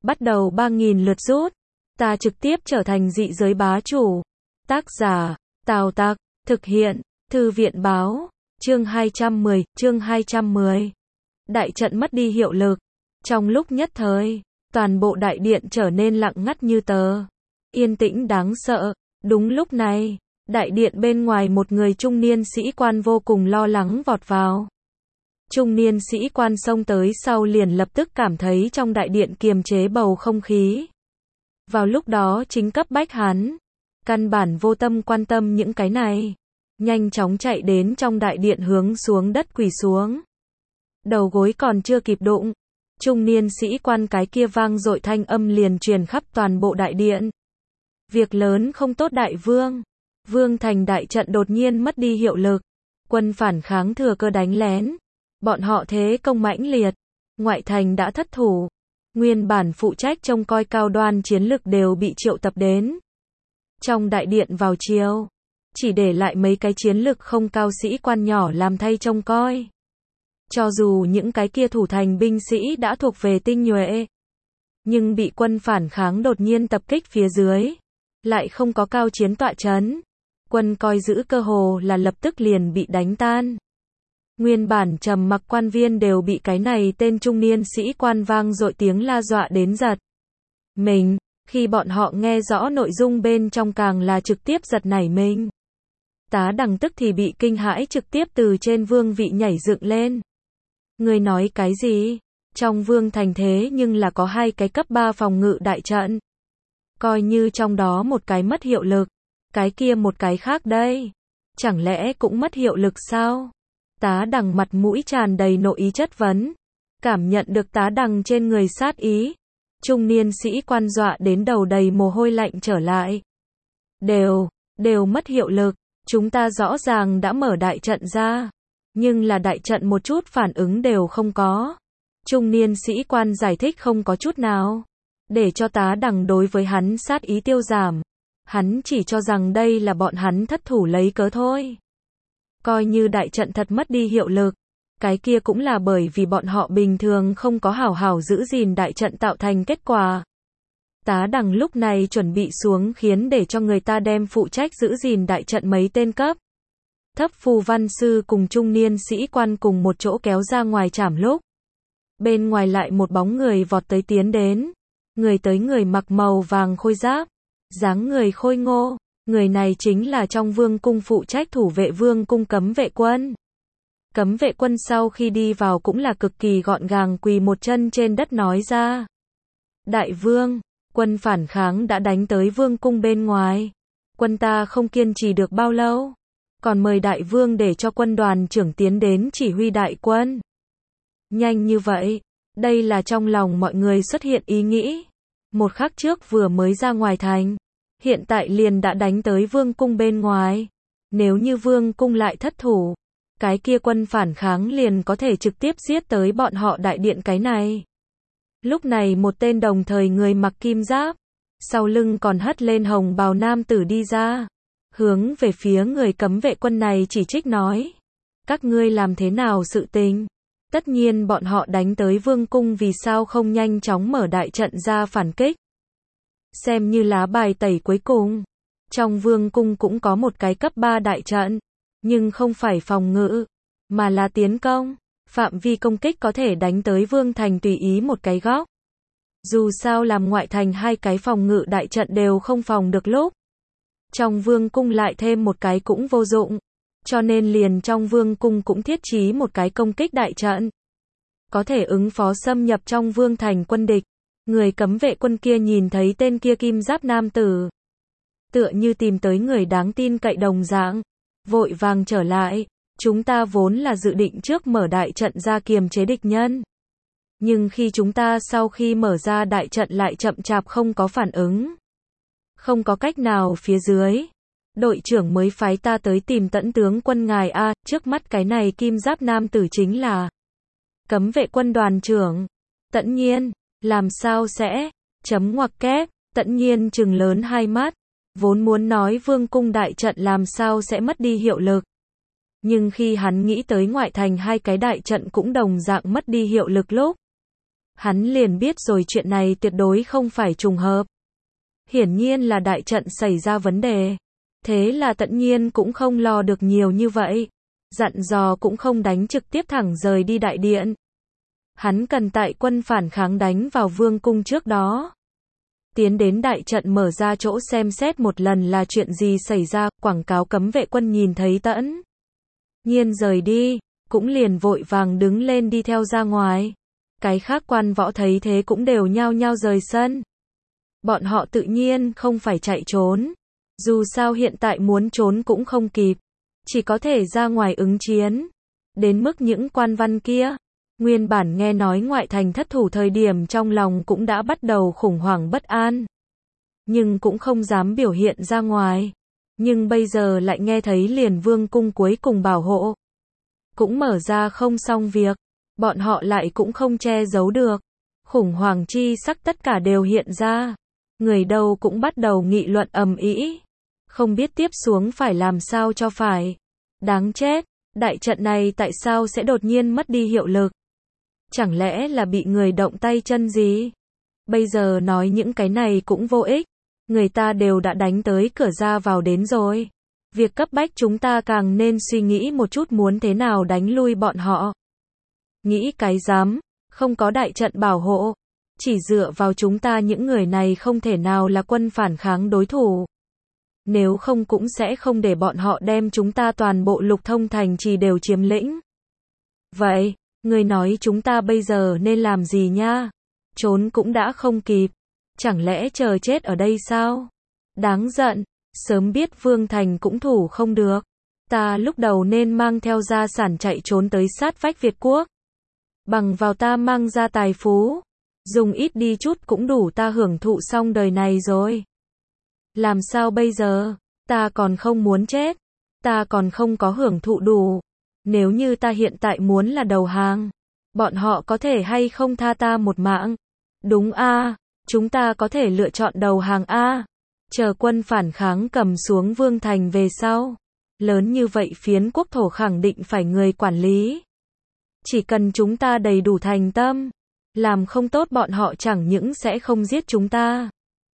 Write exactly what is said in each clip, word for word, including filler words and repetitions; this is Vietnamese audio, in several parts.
bắt đầu ba nghìn lượt rút. Ta trực tiếp trở thành dị giới bá chủ. Tác giả, Tào Tặc, thực hiện, Thư viện báo, chương hai trăm mười, chương hai trăm mười. Đại trận mất đi hiệu lực. Trong lúc nhất thời, toàn bộ đại điện trở nên lặng ngắt như tờ. Yên tĩnh đáng sợ. Đúng lúc này, đại điện bên ngoài một người trung niên sĩ quan vô cùng lo lắng vọt vào. Trung niên sĩ quan xông tới sau liền lập tức cảm thấy trong đại điện kiềm chế bầu không khí. Vào lúc đó chính cấp bách hắn, căn bản vô tâm quan tâm những cái này. Nhanh chóng chạy đến trong đại điện hướng xuống đất quỳ xuống. Đầu gối còn chưa kịp đụng. Trung niên sĩ quan cái kia vang dội thanh âm liền truyền khắp toàn bộ đại điện. Việc lớn không tốt đại vương. Vương thành đại trận đột nhiên mất đi hiệu lực. Quân phản kháng thừa cơ đánh lén. Bọn họ thế công mãnh liệt. Ngoại thành đã thất thủ. Nguyên bản phụ trách trông coi cao đoan chiến lực đều bị triệu tập đến. Trong đại điện vào chiều, chỉ để lại mấy cái chiến lực không cao sĩ quan nhỏ làm thay trông coi. Cho dù những cái kia thủ thành binh sĩ đã thuộc về tinh nhuệ, nhưng bị quân phản kháng đột nhiên tập kích phía dưới, lại không có cao chiến tọa chấn. Quân coi giữ cơ hồ là lập tức liền bị đánh tan. Nguyên bản trầm mặc quan viên đều bị cái này tên trung niên sĩ quan vang dội tiếng la dọa đến giật mình, khi bọn họ nghe rõ nội dung bên trong càng là trực tiếp giật nảy mình. Tá Đằng tức thì bị kinh hãi trực tiếp từ trên vương vị nhảy dựng lên. Người nói cái gì? Trong vương thành thế nhưng là có hai cái cấp ba phòng ngự đại trận. Coi như trong đó một cái mất hiệu lực, cái kia một cái khác đây. Chẳng lẽ cũng mất hiệu lực sao? Tá Đằng mặt mũi tràn đầy nội ý chất vấn. Cảm nhận được Tá Đằng trên người sát ý. Trung niên sĩ quan dọa đến đầu đầy mồ hôi lạnh trở lại. Đều, đều mất hiệu lực. Chúng ta rõ ràng đã mở đại trận ra. Nhưng là đại trận một chút phản ứng đều không có. Trung niên sĩ quan giải thích không có chút nào. Để cho Tá Đằng đối với hắn sát ý tiêu giảm. Hắn chỉ cho rằng đây là bọn hắn thất thủ lấy cớ thôi. Coi như đại trận thật mất đi hiệu lực. Cái kia cũng là bởi vì bọn họ bình thường không có hảo hảo giữ gìn đại trận tạo thành kết quả. Tá Đằng lúc này chuẩn bị xuống khiến để cho người ta đem phụ trách giữ gìn đại trận mấy tên cấp thấp phù văn sư cùng trung niên sĩ quan cùng một chỗ kéo ra ngoài trảm lúc. Bên ngoài lại một bóng người vọt tới tiến đến. Người tới người mặc màu vàng khôi giáp, dáng người khôi ngô. Người này chính là trong vương cung phụ trách thủ vệ vương cung cấm vệ quân. Cấm vệ quân sau khi đi vào cũng là cực kỳ gọn gàng quỳ một chân trên đất nói ra. Đại vương, quân phản kháng đã đánh tới vương cung bên ngoài. Quân ta không kiên trì được bao lâu. Còn mời đại vương để cho quân đoàn trưởng tiến đến chỉ huy đại quân. Nhanh như vậy, đây là trong lòng mọi người xuất hiện ý nghĩ. Một khắc trước vừa mới ra ngoài thành. Hiện tại liền đã đánh tới vương cung bên ngoài. Nếu như vương cung lại thất thủ, cái kia quân phản kháng liền có thể trực tiếp giết tới bọn họ đại điện cái này. Lúc này một tên đồng thời người mặc kim giáp, sau lưng còn hất lên hồng bào nam tử đi ra, hướng về phía người cấm vệ quân này chỉ trích nói. Các ngươi làm thế nào sự tình? Tất nhiên bọn họ đánh tới vương cung vì sao không nhanh chóng mở đại trận ra phản kích? Xem như lá bài tẩy cuối cùng. Trong vương cung cũng có một cái cấp ba đại trận, nhưng không phải phòng ngự, mà là tiến công. Phạm vi công kích có thể đánh tới vương thành tùy ý một cái góc. Dù sao làm ngoại thành hai cái phòng ngự đại trận đều không phòng được lúc. Trong vương cung lại thêm một cái cũng vô dụng. Cho nên liền trong vương cung cũng thiết trí một cái công kích đại trận. Có thể ứng phó xâm nhập trong vương thành quân địch. Người cấm vệ quân kia nhìn thấy tên kia kim giáp nam tử. Tựa như tìm tới người đáng tin cậy đồng dạng. Vội vàng trở lại. Chúng ta vốn là dự định trước mở đại trận ra kiềm chế địch nhân. Nhưng khi chúng ta sau khi mở ra đại trận lại chậm chạp không có phản ứng. Không có cách nào phía dưới. Đội trưởng mới phái ta tới tìm Tẫn tướng quân ngài a. Trước mắt cái này kim giáp nam tử chính là cấm vệ quân đoàn trưởng. Tẫn Nhiên. Làm sao sẽ? Chấm ngoặc kép. Tẫn Nhiên trừng lớn hai mắt. Vốn muốn nói vương cung đại trận làm sao sẽ mất đi hiệu lực. Nhưng khi hắn nghĩ tới ngoại thành hai cái đại trận cũng đồng dạng mất đi hiệu lực lúc. Hắn liền biết rồi chuyện này tuyệt đối không phải trùng hợp. Hiển nhiên là đại trận xảy ra vấn đề. Thế là Tận Nhiên cũng không lo được nhiều như vậy. Dặn dò cũng không đánh trực tiếp thẳng rời đi đại điện. Hắn cần tại quân phản kháng đánh vào vương cung trước đó. Tiến đến đại trận mở ra chỗ xem xét một lần là chuyện gì xảy ra, quảng cáo cấm vệ quân nhìn thấy Tẫn Nhiên rời đi, cũng liền vội vàng đứng lên đi theo ra ngoài. Cái khác quan võ thấy thế cũng đều nhao nhao rời sân. Bọn họ tự nhiên không phải chạy trốn. Dù sao hiện tại muốn trốn cũng không kịp. Chỉ có thể ra ngoài ứng chiến. Đến mức những quan văn kia, nguyên bản nghe nói ngoại thành thất thủ thời điểm trong lòng cũng đã bắt đầu khủng hoảng bất an. Nhưng cũng không dám biểu hiện ra ngoài. Nhưng bây giờ lại nghe thấy liền vương cung cuối cùng bảo hộ. Cũng mở ra không xong việc. Bọn họ lại cũng không che giấu được. Khủng hoảng chi sắc tất cả đều hiện ra. Người đâu cũng bắt đầu nghị luận ầm ĩ. Không biết tiếp xuống phải làm sao cho phải. Đáng chết, đại trận này tại sao sẽ đột nhiên mất đi hiệu lực? Chẳng lẽ là bị người động tay chân gì? Bây giờ nói những cái này cũng vô ích. Người ta đều đã đánh tới cửa ra vào đến rồi. Việc cấp bách chúng ta càng nên suy nghĩ một chút muốn thế nào đánh lui bọn họ. Nghĩ cái dám, không có đại trận bảo hộ. Chỉ dựa vào chúng ta những người này không thể nào là quân phản kháng đối thủ. Nếu không cũng sẽ không để bọn họ đem chúng ta toàn bộ Lục Thông thành trì đều chiếm lĩnh. Vậy, người nói chúng ta bây giờ nên làm gì nha? Trốn cũng đã không kịp. Chẳng lẽ chờ chết ở đây sao? Đáng giận, sớm biết Vương Thành cũng thủ không được. Ta lúc đầu nên mang theo gia sản chạy trốn tới sát vách Việt Quốc. Bằng vào ta mang ra tài phú. Dùng ít đi chút cũng đủ ta hưởng thụ xong đời này rồi. Làm sao bây giờ? Ta còn không muốn chết. Ta còn không có hưởng thụ đủ. Nếu như ta hiện tại muốn là đầu hàng, bọn họ có thể hay không tha ta một mạng? Đúng a, chúng ta có thể lựa chọn đầu hàng a. Chờ quân phản kháng cầm xuống Vương Thành về sau. Lớn như vậy phiến quốc thổ khẳng định phải người quản lý. Chỉ cần chúng ta đầy đủ thành tâm. Làm không tốt bọn họ chẳng những sẽ không giết chúng ta.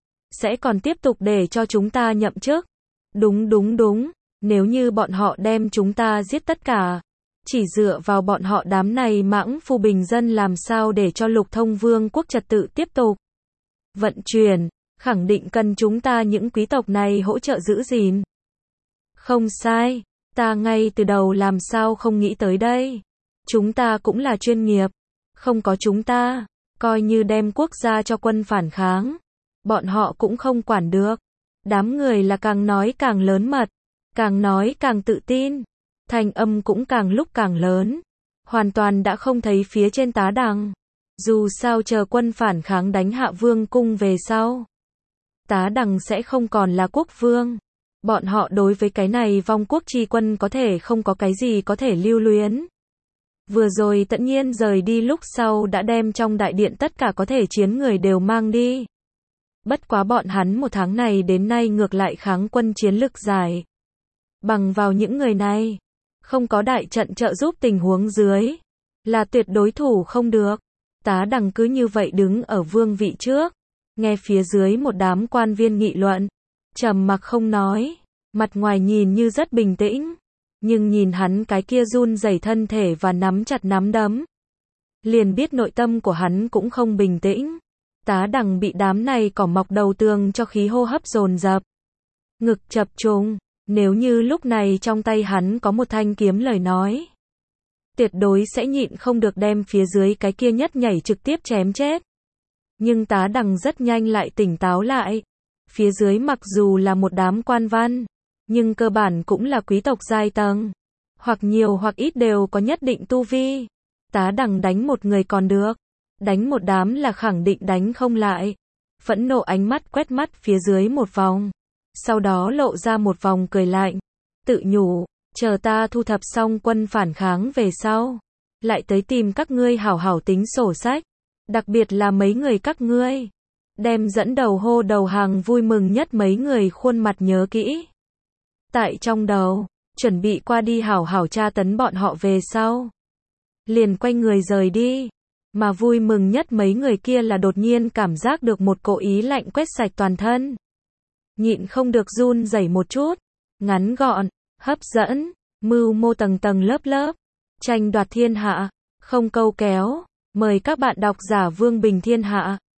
Sẽ còn tiếp tục để cho chúng ta nhậm chức. Đúng đúng đúng, nếu như bọn họ đem chúng ta giết tất cả. Chỉ dựa vào bọn họ đám này mãng phu bình dân làm sao để cho Lục Thông Vương quốc trật tự tiếp tục. Vận chuyển, khẳng định cần chúng ta những quý tộc này hỗ trợ giữ gìn. Không sai, ta ngay từ đầu làm sao không nghĩ tới đây. Chúng ta cũng là chuyên nghiệp. Không có chúng ta, coi như đem quốc gia cho quân phản kháng. Bọn họ cũng không quản được. Đám người là càng nói càng lớn mật, càng nói càng tự tin. Thanh âm cũng càng lúc càng lớn. Hoàn toàn đã không thấy phía trên Tá Đằng. Dù sao chờ quân phản kháng đánh hạ vương cung về sau. Tá Đằng sẽ không còn là quốc vương. Bọn họ đối với cái này vong quốc tri quân có thể không có cái gì có thể lưu luyến. Vừa rồi Tận Nhiên rời đi lúc sau đã đem trong đại điện tất cả có thể chiến người đều mang đi. Bất quá bọn hắn một tháng này đến nay ngược lại kháng quân chiến lực giải. Bằng vào những người này, không có đại trận trợ giúp tình huống dưới, là tuyệt đối thủ không được. Tá Đằng cứ như vậy đứng ở vương vị trước, nghe phía dưới một đám quan viên nghị luận, trầm mặc không nói, mặt ngoài nhìn như rất bình tĩnh. Nhưng nhìn hắn cái kia run rẩy thân thể và nắm chặt nắm đấm, liền biết nội tâm của hắn cũng không bình tĩnh. Tá Đằng bị đám này cỏ mọc đầu tường cho khí hô hấp dồn dập, ngực chập trùng. Nếu như lúc này trong tay hắn có một thanh kiếm lời nói, tuyệt đối sẽ nhịn không được đem phía dưới cái kia nhất nhảy trực tiếp chém chết. Nhưng Tá Đằng rất nhanh lại tỉnh táo lại. Phía dưới mặc dù là một đám quan văn, nhưng cơ bản cũng là quý tộc giai tầng. Hoặc nhiều hoặc ít đều có nhất định tu vi. Tá Đằng đánh một người còn được. Đánh một đám là khẳng định đánh không lại. Phẫn nộ ánh mắt quét mắt phía dưới một vòng. Sau đó lộ ra một vòng cười lạnh. Tự nhủ, chờ ta thu thập xong quân phản kháng về sau. Lại tới tìm các ngươi hảo hảo tính sổ sách. Đặc biệt là mấy người các ngươi. Đem dẫn đầu hô đầu hàng vui mừng nhất mấy người khuôn mặt nhớ kỹ. Tại trong đầu, chuẩn bị qua đi hảo hảo tra tấn bọn họ về sau. Liền quay người rời đi. Mà vui mừng nhất mấy người kia là đột nhiên cảm giác được một cỗ ý lạnh quét sạch toàn thân. Nhịn không được run rẩy một chút. Ngắn gọn, hấp dẫn, mưu mô tầng tầng lớp lớp, tranh đoạt thiên hạ, không câu kéo. Mời các bạn đọc giả Vương Bình Thiên Hạ.